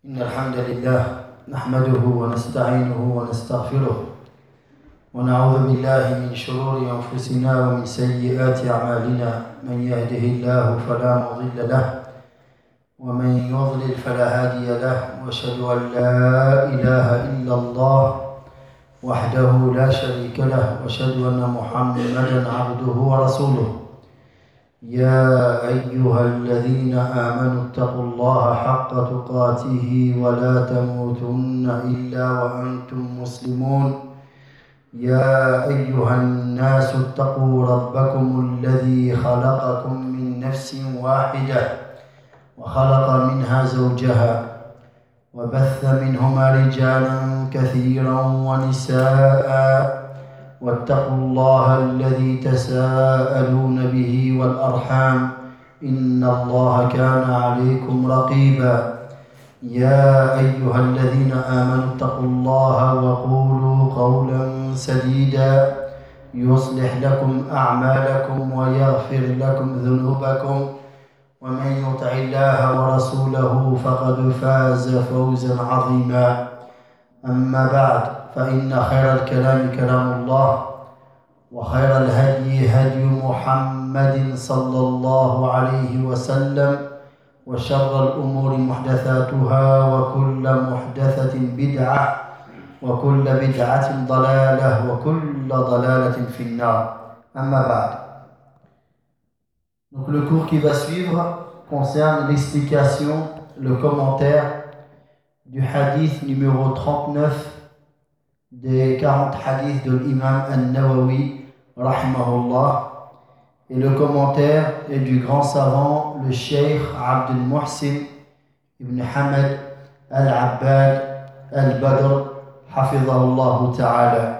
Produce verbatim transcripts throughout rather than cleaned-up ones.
إن الحمد لله نحمده ونستعينه ونستغفره ونعوذ بالله من شرور أنفسنا ومن سيئات أعمالنا من يهده الله فلا مضل له ومن يضلل فلا هادي له وأشهد أن لا إله إلا الله وحده لا شريك له وأشهد أن محمدا عبده ورسوله يا أيها الذين آمنوا اتقوا الله حق تقاته ولا تموتن إلا وأنتم مسلمون يا أيها الناس اتقوا ربكم الذي خلقكم من نفس واحدة وخلق منها زوجها وبث منهما رجالا كثيرا ونساء واتقوا الله الذي تساءلون به والأرحام إن الله كان عليكم رقيبا يا أيها الذين آمنوا اتقوا الله وقولوا قولا سديدا يصلح لكم أعمالكم ويغفر لكم ذنوبكم ومن يطع الله ورسوله فقد فاز فوزا عظيما أما بعد فإن خير الكلام كلام الله وخير الهدي هدي محمد صلى الله عليه وسلم وشر الأمور محدثاتها وكل محدثة بدعة وكل بدعة ضلالة وكل ضلالة في النار أما بعد. Donc le cours qui va suivre concerne l'explication, le commentaire du hadith numéro trente-neuf des quarante hadiths de l'imam An-Nawawi rahimahullah, et le commentaire est du grand savant le Cheikh Abdul Muhsin ibn Hamad al-Abbad al-Badr hafidhahullah ta'ala.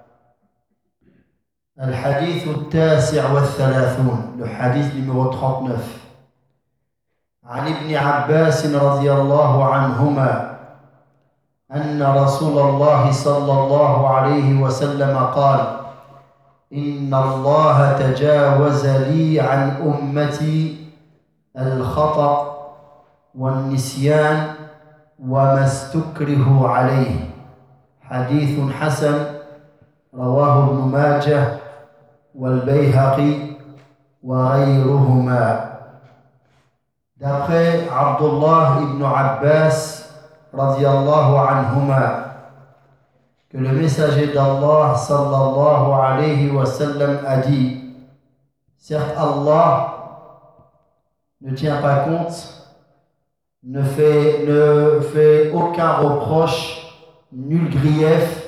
الحديث التاسع والثلاثون, le hadith numéro trente-neuf. عن ابن عباس رضي الله عنهما أن رسول الله صلى الله عليه وسلم قال: إن الله تجاوز لي عن أمتي الخطأ والنسيان وما استكره عليه. حديث حسن رواه ابن ماجه والبيهقي وغيرهما. D'après Abdullah ibn Abbas radiyallahu anhuma, que le messager d'Allah sallallahu alayhi wa sallam a dit: certes Allah ne tient pas compte, ne fait, ne fait aucun reproche, nul grief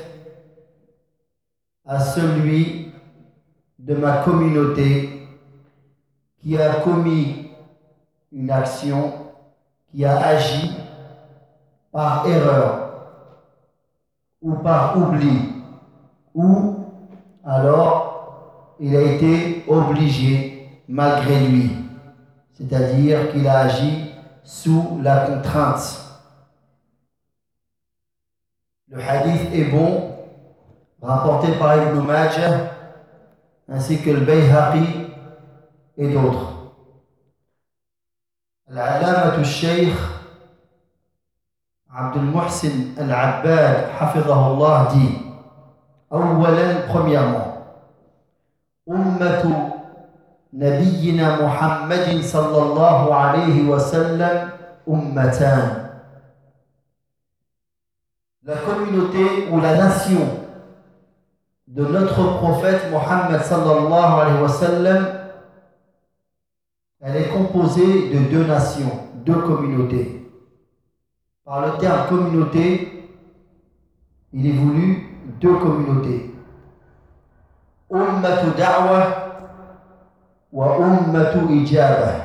à celui de ma communauté qui a commis une action, qui a agi par erreur ou par oubli, ou alors il a été obligé malgré lui, c'est-à-dire qu'il a agi sous la contrainte. Le hadith est bon, rapporté par Ibn Majah ainsi que le Bayhaqi et d'autres. Al-Allama al-Shaykh Abdul Muhsin al-Abbad hafidhahullah dit: أولا, premièrement, ummatu nabiyyina Muhammadin sallallahu alayhi wa sallam ummatan. La communauté ou la nation de notre prophète Muhammad sallallahu alayhi wa sallam, elle est composée de deux nations, deux communautés. Par le terme communauté, il est voulu deux communautés. Ummatu da'wa wa ummatu ijabah.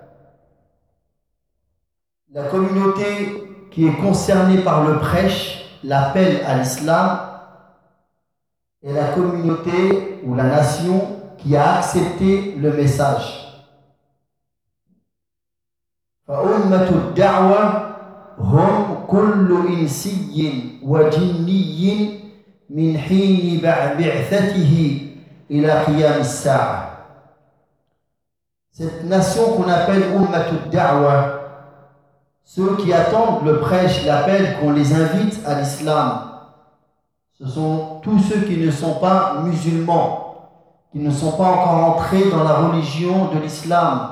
La communauté qui est concernée par le prêche, l'appel à l'islam, et la communauté ou la nation qui a accepté le message. Fa ummatu da'wa هم كل إنسي وجني من حين بعثته إلى قيام الساعة. Cette nation qu'on appelle Ummatud Da'wa, ceux qui attendent le prêche, l'appel, qu'on les invite à l'islam. Ce sont tous ceux qui ne sont pas musulmans, qui ne sont pas encore entrés dans la religion de l'islam.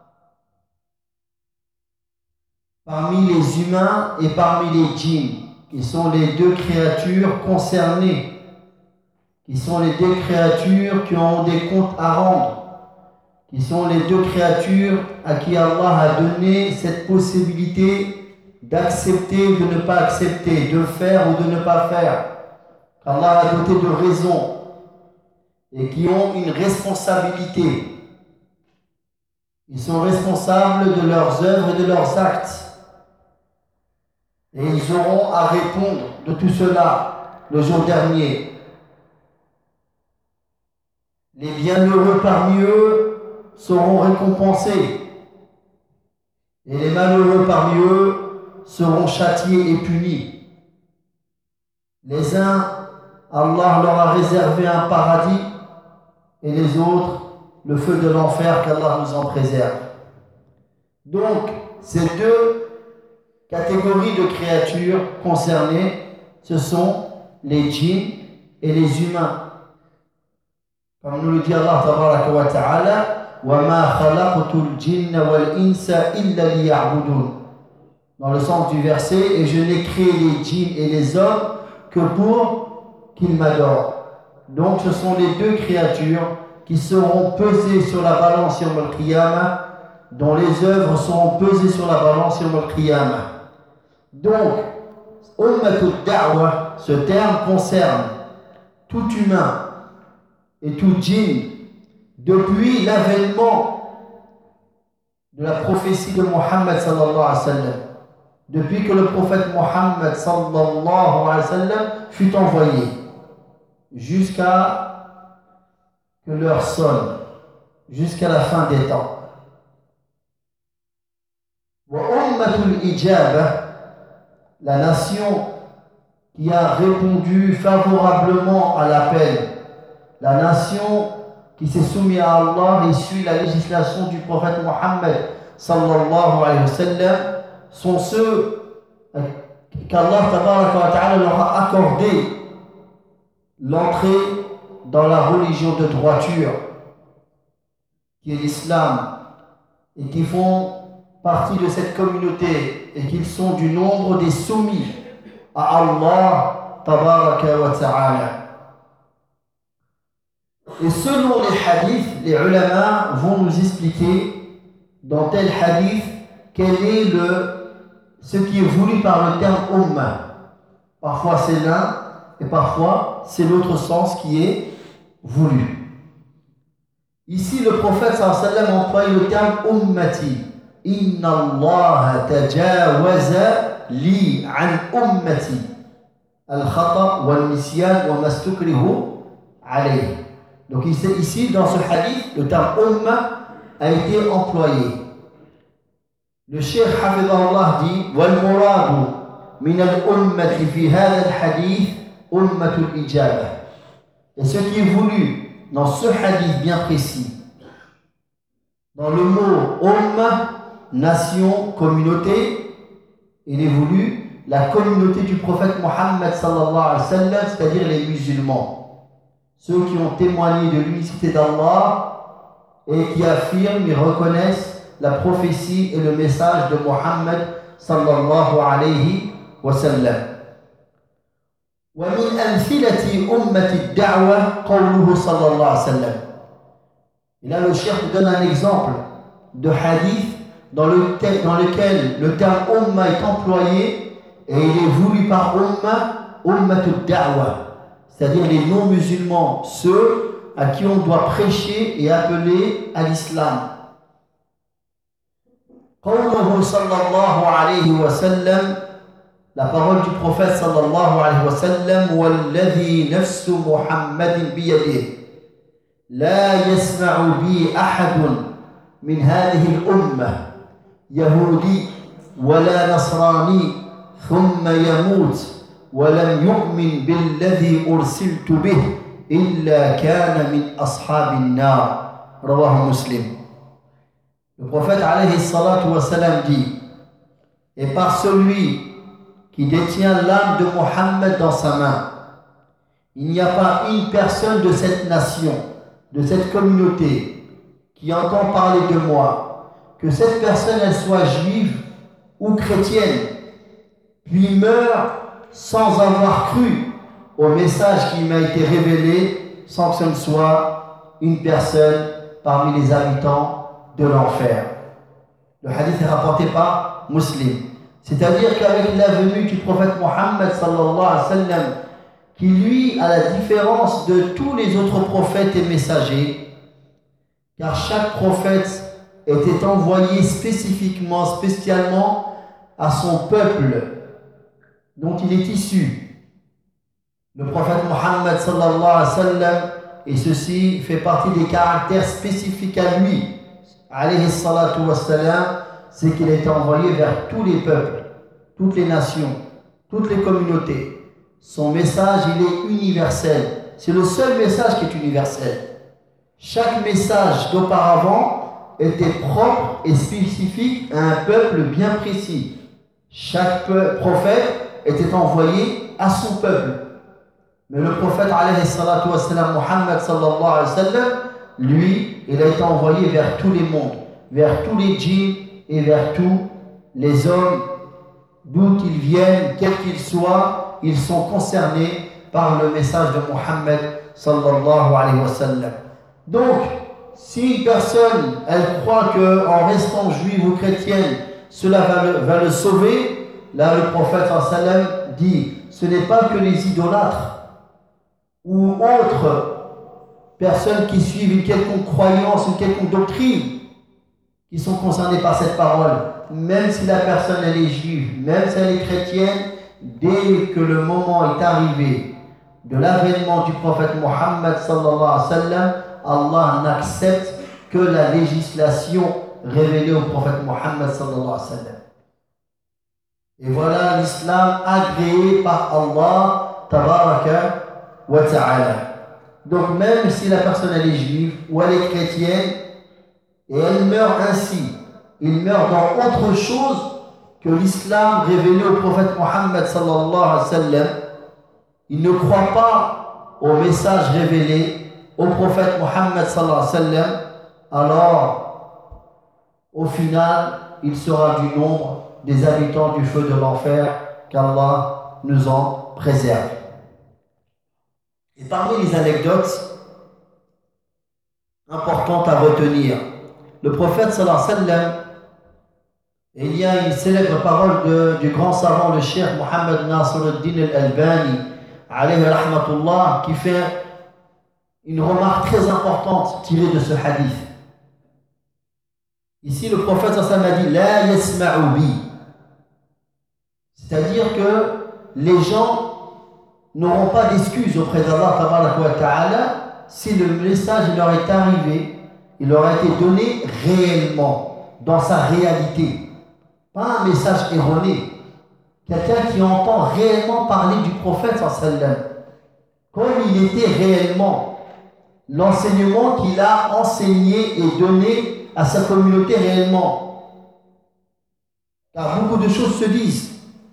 Parmi les humains et parmi les djinns, qui sont les deux créatures concernées, qui sont les deux créatures qui ont des comptes à rendre, qui sont les deux créatures à qui Allah a donné cette possibilité d'accepter ou de ne pas accepter, de faire ou de ne pas faire. Allah a doté de raison et qui ont une responsabilité. Ils sont responsables de leurs œuvres et de leurs actes. Et ils auront à répondre de tout cela le jour dernier. Les bienheureux parmi eux seront récompensés et les malheureux parmi eux seront châtiés et punis. Les uns, Allah leur a réservé un paradis et les autres, le feu de l'enfer, qu'Allah nous en préserve. Donc, ces deux catégories de créatures concernées, ce sont les djinns et les humains. Comme nous le dit Allah tabaraka wa ta'ala, وَمَا خَلَقْتُ الْجِنَّ وَالْإِنسَ إِلَّا لِيَعْبُدُونَ. Dans le sens du verset, et je n'ai créé les djinns et les hommes que pour qu'ils m'adorent. Donc ce sont les deux créatures qui seront pesées sur la balance Yawm al-Qiyamah, dont les œuvres seront pesées sur la balance Yawm al-Qiyamah. Donc, Ummatul Da'wa, ce terme concerne tout humain et tout djinn depuis l'avènement de la prophétie de Muhammad sallallahu alayhi wa sallam, depuis que le prophète Muhammad sallallahu alayhi wa sallam fut envoyé, jusqu'à que l'heure sonne, jusqu'à la fin des temps. Wa ummatul ijaba, la nation qui a répondu favorablement à l'appel, la nation qui s'est soumise à Allah et suit la législation du prophète Muhammad sallallahu alayhi wa sallam, sont ceux qu'Allah tabaraka wa ta'ala leur a accordé l'entrée dans la religion de droiture, qui est l'islam, et qui font partie de cette communauté et qu'ils sont du nombre des soumis à Allah tabaraka wa ta'ala. Et selon les hadiths, les ulama vont nous expliquer dans tel hadith quel est le, ce qui est voulu par le terme ummah. Parfois c'est l'un et parfois c'est l'autre sens qui est voulu. Ici le prophète sallallahu alayhi wa sallam emploie le terme ummati. Inna Allah tajawaza li an ummati al-khata wal-nisyan wa mastukrihu alayh. Donc ici, dans ce hadith, le terme ummah a été employé. Le cheikh Hafidahullah dit wal-muradu min al-ummati fi hadha al-hadith ummatul ijaba. Et ce qui est voulu dans ce hadith bien précis, dans le mot ummah, nation, communauté, il est voulu la communauté du prophète Muhammad sallallahu alayhi wa sallam, c'est-à-dire les musulmans. Ceux qui ont témoigné de l'unicité d'Allah et qui affirment et reconnaissent la prophétie et le message de Muhammad sallallahu alayhi wa sallam. ومن أمثلة أمة الدعوة قوله صلى الله عليه وسلم. Et là le cheikh nous donne un exemple de hadith dans, le te- dans lequel le terme umma est employé et il est voulu par umma, ummatul da'wa, c'est-à-dire les non-musulmans, ceux à qui on doit prêcher et appeler à l'islam. قوله صلى الله عليه وسلم, la parole du prophète sallallahu alayhi wa sallam, والذي نفس محمد بيده لا يسمع بي أحد من هذه الأمة يهودي ولا نصراني ثم يموت ولم يؤمن بالذي أرسلت به إلا كان من أصحاب النار. رواه مسلم. Le prophète alayhi salatu wa salam dit: et par celui qui détient l'âme de Mohammed dans sa main, il n'y a pas une personne de cette nation, de cette communauté, qui entend parler de moi, que cette personne elle soit juive ou chrétienne, puis meurt sans avoir cru au message qui m'a été révélé, sans que ce ne soit une personne parmi les habitants de l'enfer. Le hadith est rapporté par Muslim. C'est-à-dire qu'avec la venue du prophète Mohammed sallallahu alayhi wa sallam, qui lui, à la différence de tous les autres prophètes et messagers, car chaque prophète était envoyé spécifiquement, spécialement à son peuple dont il est issu. Le prophète Mohammed sallallahu alayhi wa sallam, et ceci fait partie des caractères spécifiques à lui, alayhi salatu wa salam, c'est qu'il est envoyé vers tous les peuples, toutes les nations, toutes les communautés. Son message, il est universel. C'est le seul message qui est universel. Chaque message d'auparavant était propre et spécifique à un peuple bien précis. Chaque prophète était envoyé à son peuple. Mais le prophète alayhi salatu wa salam, Muhammad sallallahu alayhi wa sallam, lui, il a été envoyé vers tous les mondes, vers tous les djinns et vers tous les hommes, d'où ils viennent, quels qu'ils soient, ils sont concernés par le message de Muhammad sallallahu alayhi wa sallam. Donc, si une personne, elle croit qu'en restant juive ou chrétienne, cela va le, va le sauver, là le prophète sallallahu alayhi wa sallam dit, ce n'est pas que les idolâtres ou autres personnes qui suivent une quelconque croyance, une quelconque doctrine, qui sont concernées par cette parole, même si la personne elle est juive, même si elle est chrétienne, dès que le moment est arrivé de l'avènement du prophète Mohammed sallallahu alayhi wa sallam, Allah n'accepte que la législation révélée au prophète Mohammed sallallahu alayhi wa sallam. Et voilà l'islam agréé par Allah tabaraka wa ta'ala. Donc même si la personne elle est juive ou elle est chrétienne et elle meurt ainsi, il meurt dans autre chose que l'islam révélé au prophète Mohammed sallallahu alayhi wa sallam, il ne croit pas au message révélé au prophète Mohammed sallallahu alayhi wa sallam, alors au final il sera du nombre des habitants du feu de l'enfer, qu'Allah nous en préserve. Et parmi les anecdotes importantes à retenir, le prophète sallallahu alayhi wa sallam, il y a une célèbre parole de, du grand savant, le cheikh Mohammed Nasruddin al-Albani, alayhi rahmatullah, qui fait une remarque très importante tirée de ce hadith. Ici, le prophète sallallahu alayhi wa sallam a dit La yasma'u bi. C'est-à-dire que les gens n'auront pas d'excuses auprès d'Allah tabaraka wa ta'ala si le message il leur est arrivé, il leur a été donné réellement, dans sa réalité. Pas un message erroné. Quelqu'un qui entend réellement parler du prophète sallallahu alayhi wa sallam, comme il était réellement, l'enseignement qu'il a enseigné et donné à sa communauté réellement. Car beaucoup de choses se disent.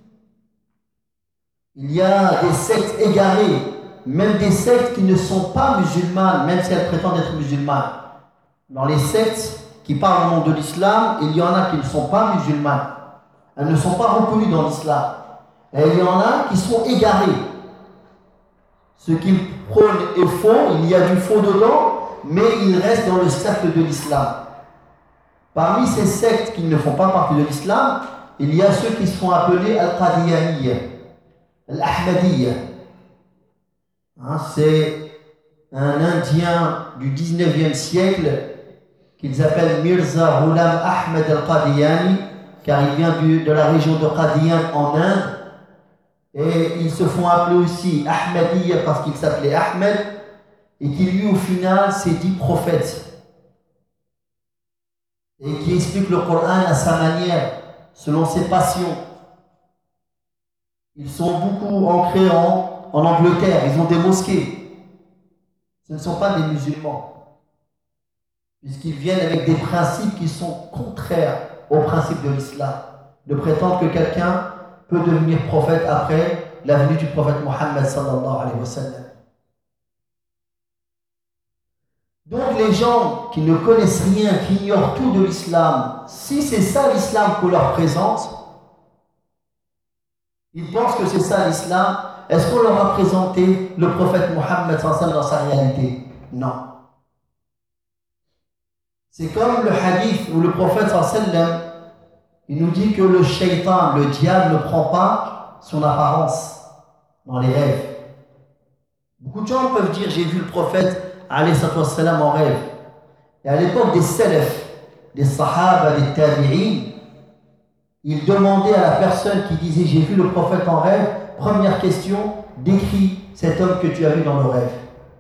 Il y a des sectes égarées, même des sectes qui ne sont pas musulmanes, même si elles prétendent être musulmanes. Dans les sectes qui parlent au nom de l'islam, il y en a qui ne sont pas musulmanes. Elles ne sont pas reconnues dans l'islam. Et il y en a qui sont égarées. Ce qu'ils prônent est faux, il y a du faux dedans, mais ils restent dans le cercle de l'islam. Parmi ces sectes qui ne font pas partie de l'islam, il y a ceux qui sont appelés Al-Qadiyaniyya, Al-Ahmadiyya. Hein, c'est un Indien du dix-neuvième siècle qu'ils appellent Mirza Ghulam Ahmed Al-Qadiyani, car il vient du, de la région de Qadian en Inde. Et ils se font appeler aussi Ahmadiyya parce qu'il s'appelait Ahmed, et qui lui au final c'est dix prophètes. Et qui explique le Coran à sa manière, selon ses passions. Ils sont beaucoup ancrés en, en Angleterre, ils ont des mosquées. Ce ne sont pas des musulmans, puisqu'ils viennent avec des principes qui sont contraires aux principes de l'islam. de prétendre que quelqu'un peut devenir prophète après la venue du prophète Mohammed sallallahu alayhi wa sallam. Donc les gens qui ne connaissent rien, qui ignorent tout de l'islam, si c'est ça l'islam qu'on leur présente, ils pensent que c'est ça l'islam. Est-ce qu'on leur a présenté le prophète Mohammed sallallahu alayhi wa sallam dans sa réalité? Non. C'est comme le hadith où le prophète sallallahu alayhi wa sallam, il nous dit que le shaitan, le diable, ne prend pas son apparence dans les rêves. Beaucoup de gens peuvent dire j'ai vu le prophète alayhi wa sallam en rêve. Et à l'époque des salaf, des sahaba, des tabi'in, ils demandaient à la personne qui disait j'ai vu le prophète en rêve, première question, décris cet homme que tu as vu dans le rêve.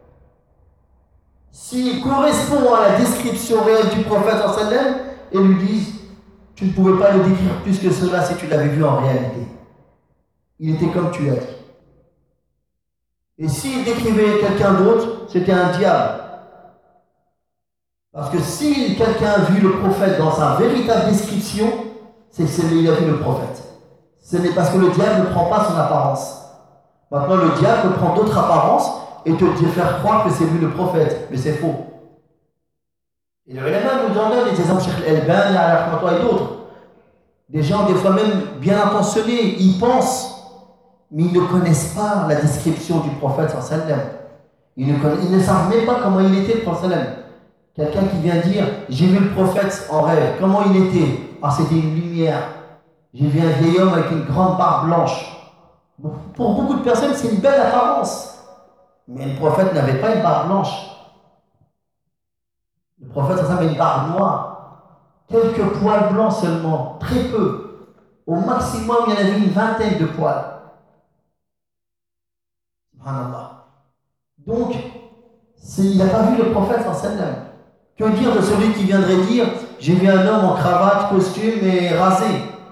S'il correspond à la description réelle du prophète sallallahu alayhi wa sallam, ils lui disent tu ne pouvais pas le décrire plus que cela si tu l'avais vu en réalité. Il était comme tu as dit. Et s'il décrivait quelqu'un d'autre, c'était un diable. Parce que si quelqu'un a vu le prophète dans sa véritable description, c'est qu'il a vu le prophète. Ce n'est parce que le diable ne prend pas son apparence. Maintenant, le diable peut prendre d'autres apparences et te faire croire que c'est lui le prophète. Mais c'est faux. Et le ulama nous donne des exemples, Cheikh Al-Albani et d'autres. Des gens, des fois même bien intentionnés, ils pensent, mais ils ne connaissent pas la description du prophète sallallahu alayhi wa sallam. Ils ne, connaissent, ils ne savent même pas comment il était, le prophète sallallahu alayhi wa sallam. Quelqu'un qui vient dire j'ai vu le prophète en rêve, comment il était? Ah, c'était une lumière. J'ai vu un vieil homme avec une grande barbe blanche. Pour beaucoup de personnes, c'est une belle apparence. Mais le prophète n'avait pas une barbe blanche. Le prophète sallallahu alayhi wa sallam avait une barbe noire. Quelques poils blancs seulement, très peu. Au maximum, il y en avait une vingtaine de poils. Subhanallah. Donc, il n'a pas vu le prophète sallallahu alayhi wa sallam. Que dire de celui qui viendrait dire j'ai vu un homme en cravate, costume et rasé?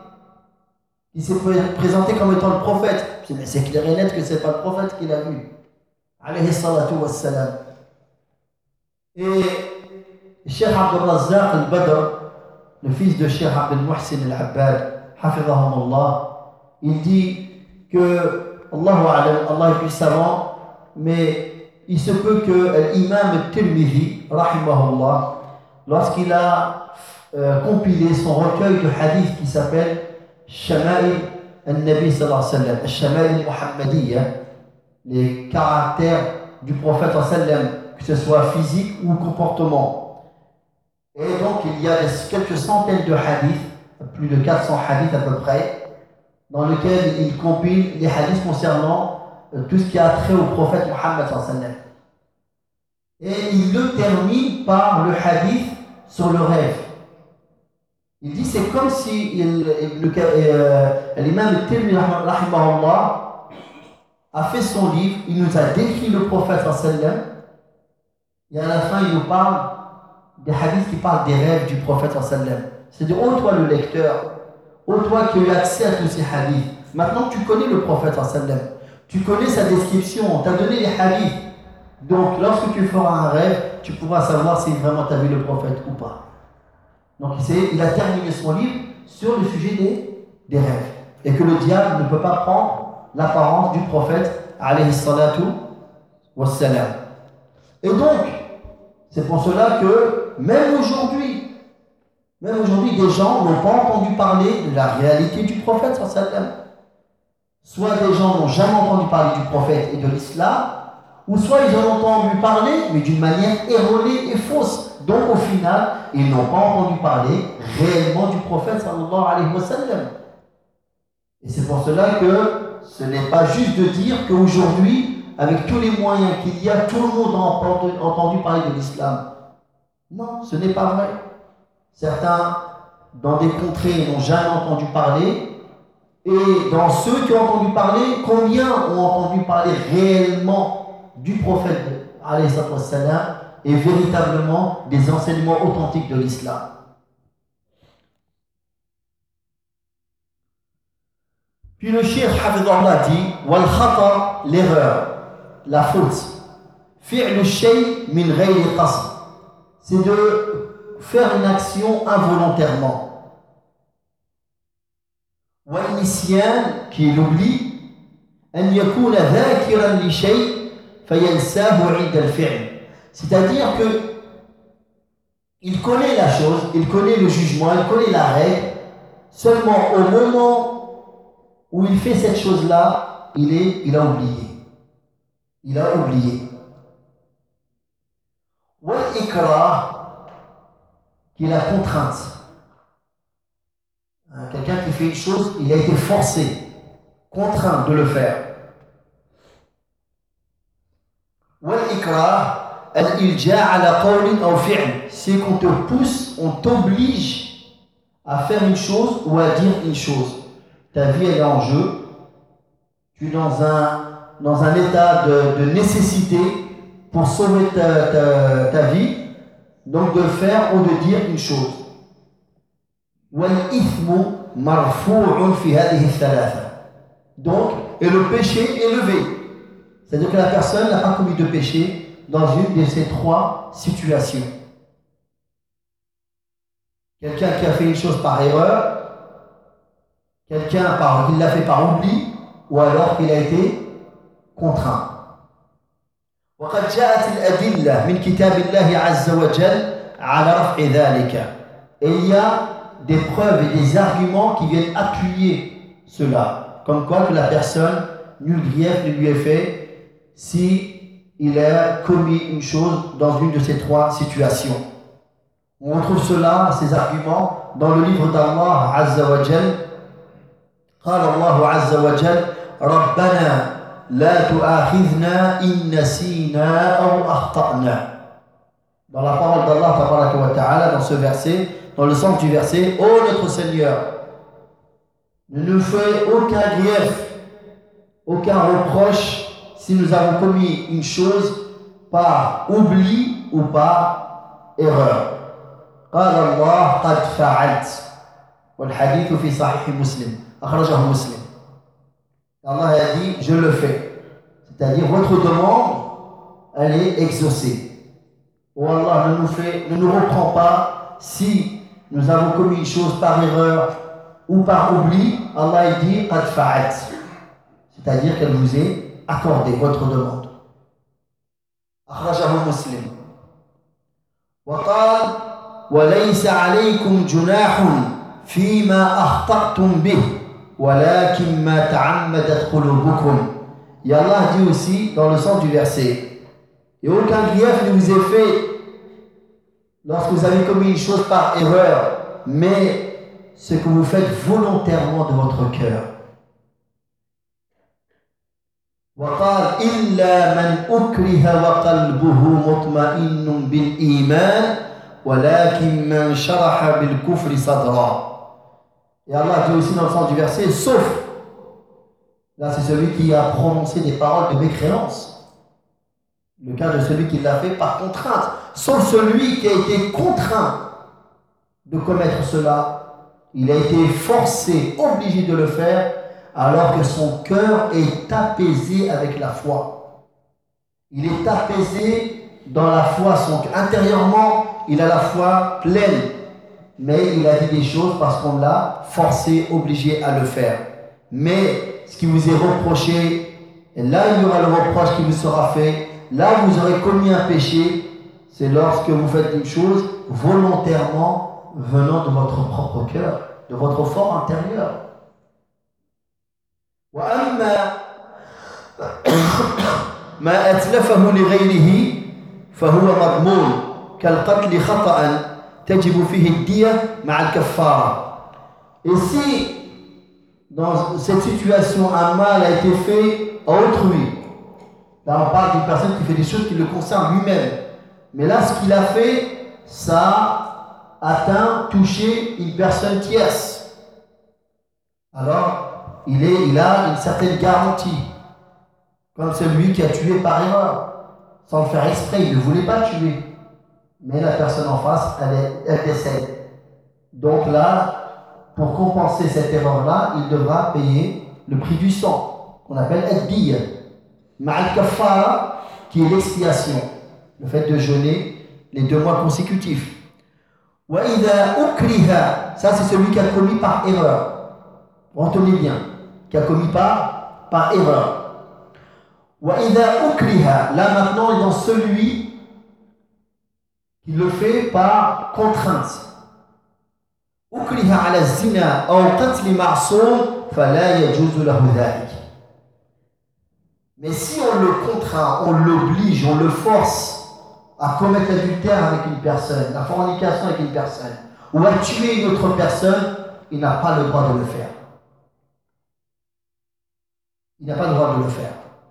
Il s'est présenté comme étant le prophète. Mais c'est clair et net que ce n'est pas le prophète qu'il a vu. Alayhi salatu wassalam. Et Cheikh Abdul Razzaq al-Badr, le fils de Cheikh Abdel Muhsin al-Abbad, hafidhahumullah, il dit que Allahu a'lam, Allah est plus savant, mais il se peut que l'imam Tirmidhi, rahimahullah, lorsqu'il a euh, compilé son recueil de hadiths qui s'appelle Shama'il al-Nabi sallallahu alayhi wa sallam, Shama'il Muhammadiyya, les caractères du prophète sallallahu alayhi wa sallam, que ce soit physique ou comportement. Et donc il y a quelques centaines de hadiths, plus de quatre cents hadiths à peu près, dans lesquels il compile les hadiths concernant tout ce qui a trait au prophète Mohammed sallallahu alayhi wa sallam. Et il le termine par le hadith sur le rêve. Il dit c'est comme si l'imam al-Tirmidhi rahimahullah a fait son livre, il nous a décrit le prophète sallallahu alayhi wa sallam, et à la fin il nous parle des hadiths qui parlent des rêves du prophète sallallahu alayhi wa sallam. C'est-à-dire, oh toi le lecteur, oh toi qui as eu accès à tous ces hadiths, maintenant tu connais le prophète sallallahu alayhi wa sallam. Tu connais sa description, on t'a donné les hadiths. Donc, lorsque tu feras un rêve, tu pourras savoir si vraiment tu as vu le prophète ou pas. Donc, il a terminé son livre sur le sujet des, des rêves. Et que le diable ne peut pas prendre l'apparence du prophète, alayhi salatu wassalam. Et donc, c'est pour cela que, même aujourd'hui, même aujourd'hui, des gens n'ont pas entendu parler de la réalité du prophète, sallallahu alayhi wa sallam. Soit des gens n'ont jamais entendu parler du prophète et de l'islam, ou soit ils en ont entendu parler, mais d'une manière erronée et fausse. Donc au final, ils n'ont pas entendu parler réellement du prophète sallallahu alayhi wa sallam. Et c'est pour cela que ce n'est pas juste de dire qu'aujourd'hui, avec tous les moyens qu'il y a, tout le monde a entendu parler de l'islam. Non, ce n'est pas vrai. Certains, dans des contrées, n'ont jamais entendu parler. Et dans ceux qui ont entendu parler, combien ont entendu parler réellement du prophète alayhi salam et véritablement des enseignements authentiques de l'islam? Puis le cheikh hafidhahullah dit wal khata, l'erreur, la faute, fi'lu shay min ghayri qasd, c'est de faire une action involontairement. والنسيان qui est l'oubli أن يكون ذاكرا لشيء فينساه عند الفعل. C'est-à-dire que il connaît la chose, il connaît le jugement, il connaît la règle, seulement au moment où il fait cette chose-là, il, est, il a oublié. Il a oublié. Wal-ikrah, qui est la contrainte. Quelqu'un qui fait une chose, il a été forcé, contraint de le faire. Wal-ikrah, al-ilja' ala qawlin aw fi'l, c'est qu'on te pousse, on t'oblige à faire une chose ou à dire une chose. Ta vie elle est en jeu, tu es dans un, dans un état de, de nécessité pour sauver ta, ta, ta vie, donc de faire ou de dire une chose. Wal-ithmu marfu'un fi hadhihi thalatha. Donc, et le péché est levé. C'est-à-dire que la personne n'a pas commis de péché dans une de ces trois situations. Quelqu'un qui a fait une chose par erreur, quelqu'un par, qui l'a fait par oubli, ou alors qu'il a été contraint. وقد جاءت الأدلة من كتاب الله عز وجل على رفع ذلك. Et il y a des preuves et des arguments qui viennent appuyer cela, comme quoi que la personne, nul grief ne lui est fait si il a commis une chose dans une de ces trois situations. On retrouve cela, ces arguments, dans le livre d'Allah Azza wa Jal. قال الله عز وجل ربنا لا تؤاخذنا إن نسينا أو أخطأنا. Dans la parole d'Allah tabaraka wa ta'ala, dans ce verset, dans le sens du verset, ô notre Seigneur, ne nous fais aucun grief, aucun reproche si nous avons commis une chose par oubli ou par erreur. قال الله قد فعلت والحديث في صحيح مسلم أخرجه مسلم. Allah a dit je le fais, c'est-à-dire votre demande elle est exaucée. Oh Allah, ne nous fait, ne nous reprend pas si nous avons commis une chose par erreur ou par oubli. Allah il dit قد فعلت, c'est-à-dire qu'elle vous est accordée votre demande. أخرجه مسلم. وقال وليس عليكم جناح فيما أخطأتم به ولكن ما تعمدت قلوبكم. Et Allah dit aussi dans le sens du verset, et aucun grief ne vous est fait lorsque vous avez commis une chose par erreur, mais ce que vous faites volontairement de votre cœur. وقال إلا من أكره وقلبه مطمئن بالإيمان ولكن من شرح بالكفر صدرا. Et Allah dit aussi dans le sens du verset, sauf, là c'est celui qui a prononcé des paroles de mécréance. Le cas de celui qui l'a fait par contrainte, sauf celui qui a été contraint de commettre cela. Il a été forcé, obligé de le faire, alors que son cœur est apaisé avec la foi. Il est apaisé dans la foi, son, intérieurement, il a la foi pleine. Mais il a dit des choses parce qu'on l'a forcé, obligé à le faire. Mais ce qui vous est reproché, et là il y aura le reproche qui vous sera fait, là vous aurez commis un péché, c'est lorsque vous faites une chose volontairement venant de votre propre cœur, de votre fort intérieur. وأما ما أتلفه لغيره فهو مضمون كالقتل خطأ تجب فيه الدية مع الكفارة. Et si dans cette situation un mal a été fait à autrui, là on parle d'une personne qui fait des choses qui le concernent lui-même, mais là ce qu'il a fait, ça a atteint, touché une personne tierce, alors il, est, il a une certaine garantie, comme celui qui a tué par erreur, sans le faire exprès, il ne voulait pas tuer. Mais la personne en face, elle, est, elle décède. Donc là, pour compenser cette erreur-là, il devra payer le prix du sang, qu'on appelle ad-diya. Ma'al kafara, qui est l'expiation, le fait de jeûner les deux mois consécutifs. Wa idha ukriha, ça c'est celui qui a commis par erreur. Retenez bien, qui a commis par, par erreur. وَإِذَا أُكْرِهَ, là maintenant il est dans celui qui le fait par contrainte. أُكْرِهَ عَلَى الزِّنَا أَوْ قَتْلِ مَعْصُومٍ فَلَا يَجُوزُ لَهُ ذَلِكَ. Mais si on le contraint, on l'oblige, on le force à commettre l'adultère avec une personne, la fornication avec une personne, ou à tuer une autre personne, il n'a pas le droit de le faire. Il n'a pas le droit de le faire.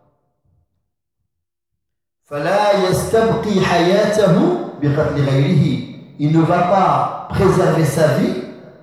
فَلَا يَسْتَبْقِي حَيَاتَهُ بِقَتْلِ غَيْرِهِ. Il ne va pas préserver sa vie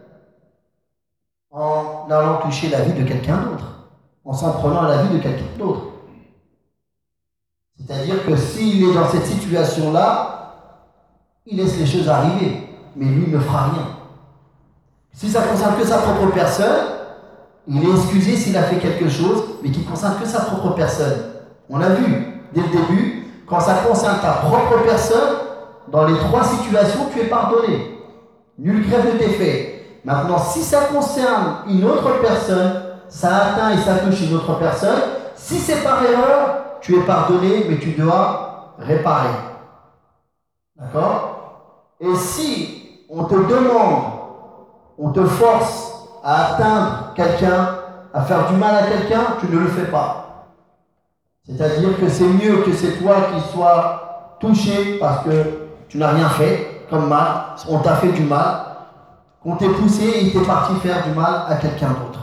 en allant toucher la vie de quelqu'un d'autre, en s'en prenant à la vie de quelqu'un d'autre. C'est-à-dire que s'il est dans cette situation-là, il laisse les choses arriver, mais lui ne fera rien. Si ça ne concerne que sa propre personne, il est excusé s'il a fait quelque chose, mais qui ne concerne que sa propre personne. On a vu dès le début, quand ça concerne ta propre personne, dans les trois situations, tu es pardonné. Nul grève de tes faits. Maintenant, si ça concerne une autre personne, ça atteint et ça touche une autre personne, si c'est par erreur, tu es pardonné, mais tu dois réparer. D'accord? Et si on te demande, on te force à atteindre quelqu'un, à faire du mal à quelqu'un, tu ne le fais pas. C'est-à-dire que c'est mieux que c'est toi qui sois touché parce que tu n'as rien fait comme mal, on t'a fait du mal, qu'on t'ait poussé et t'es parti faire du mal à quelqu'un d'autre.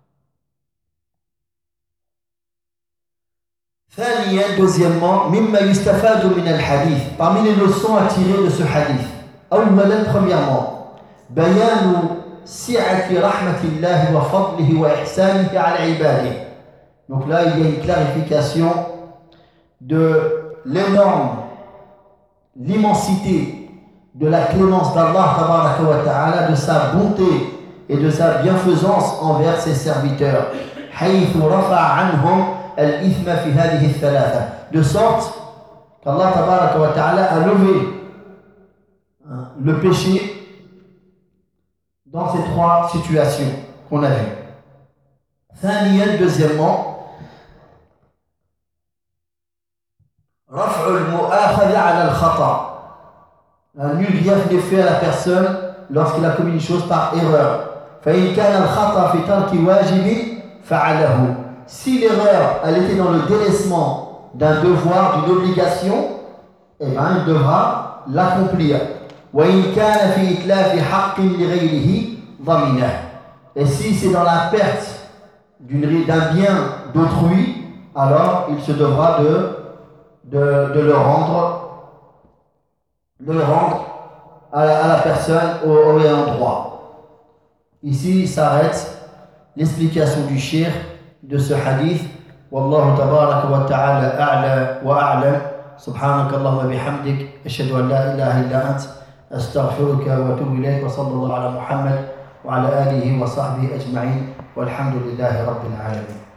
ثانيا, deuxièmement, مما يستفاد من الحديث, parmi les leçons à tirer de ce hadith. أولا, premièrement, بيان سعة رحمة الله وفضله وإحسانه على عباده. Donc là, il y a une clarification de l'énorme, l'immensité de la clémence d'Allah tabaraka wa ta'ala, de sa bonté et de sa bienfaisance envers ses serviteurs. حيث رفع عنهم الإثم في هذه الثلاثة. De sorte qu'Allah tabaraka wa ta'ala a levé le péché dans ces trois situations qu'on a vues. ثانيا, deuxièmement, رفع المؤاخذة على الخطأ. Un nul grief n'est fait à la personne lorsqu'il a commis une chose par erreur. فإن كان الخطأ في ترك واجب فعله. Si l'erreur elle était dans le délaissement d'un devoir, d'une obligation, eh bien il devra l'accomplir. وإن كان في إتلاف حق لغيره ضمنه. Et si c'est dans la perte d'un bien d'autrui, alors il se devra de De, de le rendre, de le rendre à la, à la personne au, au ayant droit. Ici s'arrête l'explication du cheikh de ce hadith. Wallahu tabaraka wa ta'ala a'la wa a'lam. Subhanaka Allahumma bihamdik. Ashhadu an la ilaha illa ant. Astaghfiruka wa atubu ilayk. Wa sallallahu ala Muhammad wa ala alihi wa sahbihi ajma'in. Walhamdulillahi rabbil alamin.